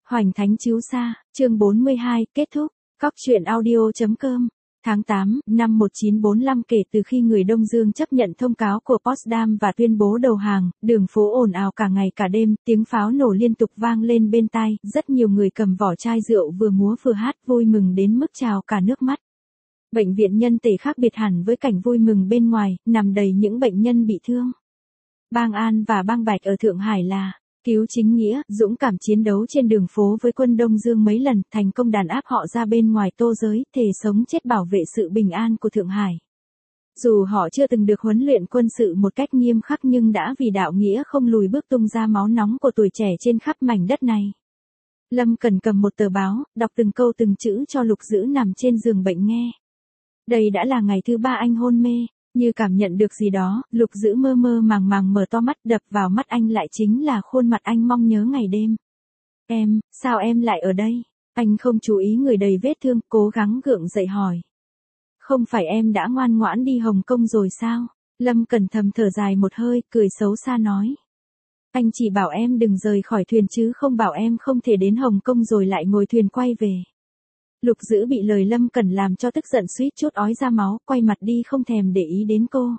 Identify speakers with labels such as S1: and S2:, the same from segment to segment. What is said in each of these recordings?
S1: Hoành Thánh Chiếu Sa, chương 42, kết thúc. Cóc truyện audio.com. Tháng 8, năm 1945 kể từ khi người Đông Dương chấp nhận thông cáo của Potsdam và tuyên bố đầu hàng, đường phố ồn ào cả ngày cả đêm, tiếng pháo nổ liên tục vang lên bên tai, rất nhiều người cầm vỏ chai rượu vừa múa vừa hát vui mừng đến mức trào cả nước mắt. Bệnh viện Nhân Tề khác biệt hẳn với cảnh vui mừng bên ngoài, nằm đầy những bệnh nhân bị thương. Bang An và Bang Bạch ở Thượng Hải là cứu chính nghĩa, dũng cảm chiến đấu trên đường phố với quân Đông Dương mấy lần, thành công đàn áp họ ra bên ngoài tô giới, thề sống chết bảo vệ sự bình an của Thượng Hải. Dù họ chưa từng được huấn luyện quân sự một cách nghiêm khắc nhưng đã vì đạo nghĩa không lùi bước tung ra máu nóng của tuổi trẻ trên khắp mảnh đất này. Lâm Cần cầm một tờ báo, đọc từng câu từng chữ cho Lục Dữ nằm trên giường bệnh nghe. Đây đã là ngày thứ 3 anh hôn mê. Như cảm nhận được gì đó, Lục Dữ mơ mơ màng màng mở to mắt, đập vào mắt anh lại chính là khuôn mặt anh mong nhớ ngày đêm. Em, sao em lại ở đây? Anh không chú ý người đầy vết thương, cố gắng gượng dậy hỏi. Không phải em đã ngoan ngoãn đi Hồng Kông rồi sao? Lâm Cẩn thầm thở dài một hơi, cười xấu xa nói. Anh chỉ bảo em đừng rời khỏi thuyền chứ không bảo em không thể đến Hồng Kông rồi lại ngồi thuyền quay về. Lục Dữ bị lời Lâm Cẩn làm cho tức giận suýt chút ói ra máu, quay mặt đi không thèm để ý đến cô.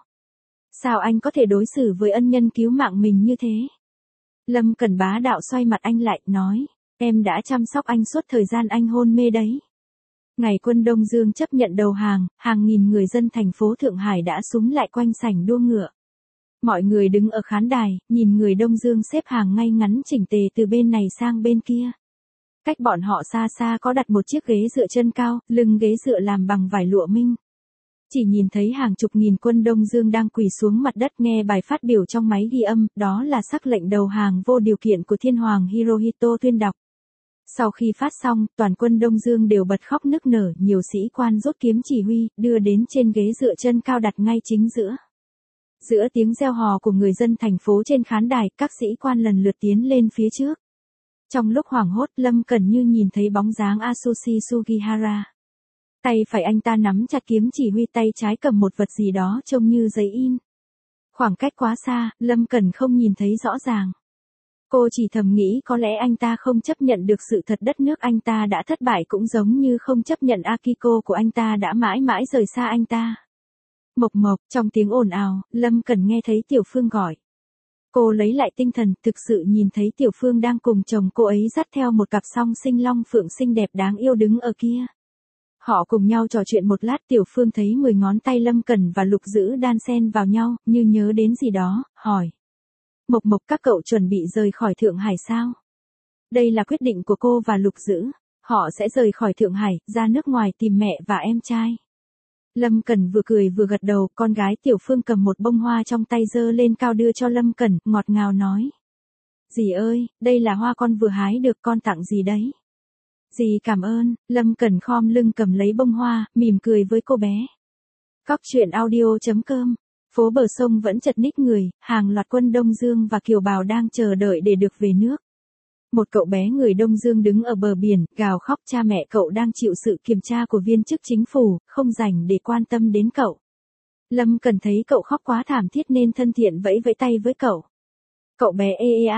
S1: Sao anh có thể đối xử với ân nhân cứu mạng mình như thế? Lâm Cẩn bá đạo xoay mặt anh lại, nói, em đã chăm sóc anh suốt thời gian anh hôn mê đấy. Ngày quân Đông Dương chấp nhận đầu hàng, hàng nghìn người dân thành phố Thượng Hải đã xúm lại quanh sảnh đua ngựa. Mọi người đứng ở khán đài, nhìn người Đông Dương xếp hàng ngay ngắn chỉnh tề từ bên này sang bên kia. Cách bọn họ xa xa có đặt một chiếc ghế dựa chân cao, lưng ghế dựa làm bằng vải lụa minh. Chỉ nhìn thấy hàng chục nghìn quân Đông Dương đang quỳ xuống mặt đất nghe bài phát biểu trong máy ghi âm, đó là sắc lệnh đầu hàng vô điều kiện của Thiên Hoàng Hirohito tuyên đọc. Sau khi phát xong, toàn quân Đông Dương đều bật khóc nức nở, nhiều sĩ quan rút kiếm chỉ huy, đưa đến trên ghế dựa chân cao đặt ngay chính giữa. Giữa tiếng reo hò của người dân thành phố trên khán đài, các sĩ quan lần lượt tiến lên phía trước. Trong lúc hoảng hốt, Lâm Cẩn như nhìn thấy bóng dáng Atsushi Sugihara. Tay phải anh ta nắm chặt kiếm chỉ huy, tay trái cầm một vật gì đó trông như giấy in. Khoảng cách quá xa, Lâm Cẩn không nhìn thấy rõ ràng. Cô chỉ thầm nghĩ có lẽ anh ta không chấp nhận được sự thật đất nước anh ta đã thất bại cũng giống như không chấp nhận Akiko của anh ta đã mãi mãi rời xa anh ta. Mộc Mộc, trong tiếng ồn ào, Lâm Cẩn nghe thấy Tiểu Phương gọi. Cô lấy lại tinh thần, thực sự nhìn thấy Tiểu Phương đang cùng chồng cô ấy dắt theo một cặp song sinh long phượng xinh đẹp đáng yêu đứng ở kia. Họ cùng nhau trò chuyện một lát, Tiểu Phương thấy 10 ngón tay Lâm Cẩn và Lục Dữ đan xen vào nhau, như nhớ đến gì đó, hỏi. Mộc Mộc, các cậu chuẩn bị rời khỏi Thượng Hải sao? Đây là quyết định của cô và Lục Dữ. Họ sẽ rời khỏi Thượng Hải, ra nước ngoài tìm mẹ và em trai. Lâm Cẩn vừa cười vừa gật đầu, con gái Tiểu Phương cầm một bông hoa trong tay giơ lên cao đưa cho Lâm Cẩn, ngọt ngào nói. Dì ơi, đây là hoa con vừa hái được, con tặng dì đấy. Dì cảm ơn. Lâm Cẩn khom lưng cầm lấy bông hoa, mỉm cười với cô bé. Cóc truyện audio.com. Phố bờ sông vẫn chật ních người, hàng loạt quân Đông Dương và kiều bào đang chờ đợi để được về nước. Một cậu bé người Đông Dương đứng ở bờ biển, gào khóc, cha mẹ cậu đang chịu sự kiểm tra của viên chức chính phủ, không rảnh để quan tâm đến cậu. Lâm Cần thấy cậu khóc quá thảm thiết nên thân thiện vẫy vẫy tay với cậu. Cậu bé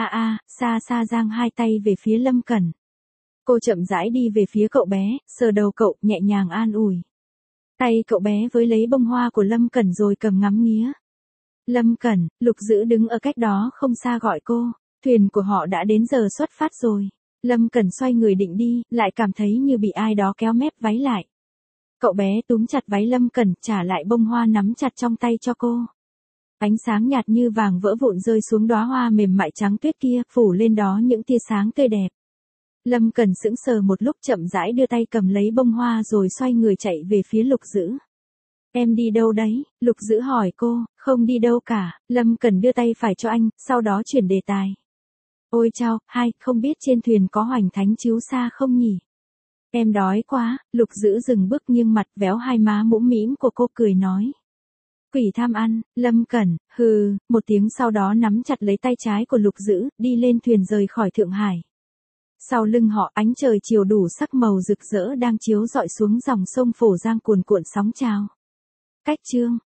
S1: xa xa giang hai tay về phía Lâm Cần. Cô chậm rãi đi về phía cậu bé, sờ đầu cậu, nhẹ nhàng an ủi. Tay cậu bé với lấy bông hoa của Lâm Cẩn rồi cầm ngắm nghía. Lâm Cẩn, Lục Dữ đứng ở cách đó không xa gọi cô. Thuyền của họ đã đến giờ xuất phát rồi. Lâm Cẩn xoay người định đi, lại cảm thấy như bị ai đó kéo mép váy lại. Cậu bé túm chặt váy Lâm Cẩn, trả lại bông hoa nắm chặt trong tay cho cô. Ánh sáng nhạt như vàng vỡ vụn rơi xuống đóa hoa mềm mại trắng tuyết kia, phủ lên đó những tia sáng tươi đẹp. Lâm Cẩn sững sờ một lúc, chậm rãi đưa tay cầm lấy bông hoa rồi xoay người chạy về phía Lục Dữ. Em đi đâu đấy? Lục Dữ hỏi cô. Không đi đâu cả. Lâm Cẩn đưa tay phải cho anh, sau đó chuyển đề tài. Ôi chao, không biết trên thuyền có Hoành Thánh Chiếu Sa không nhỉ? Em đói quá. Lục Dữ dừng bước nghiêng mặt, véo hai má mũm mĩm của cô, cười nói. Quỷ tham ăn. Lâm Cẩn, hừ, một tiếng sau đó nắm chặt lấy tay trái của Lục Dữ, đi lên thuyền rời khỏi Thượng Hải. Sau lưng họ, ánh trời chiều đủ sắc màu rực rỡ đang chiếu rọi xuống dòng sông Phổ Giang cuồn cuộn sóng trào. Cách chương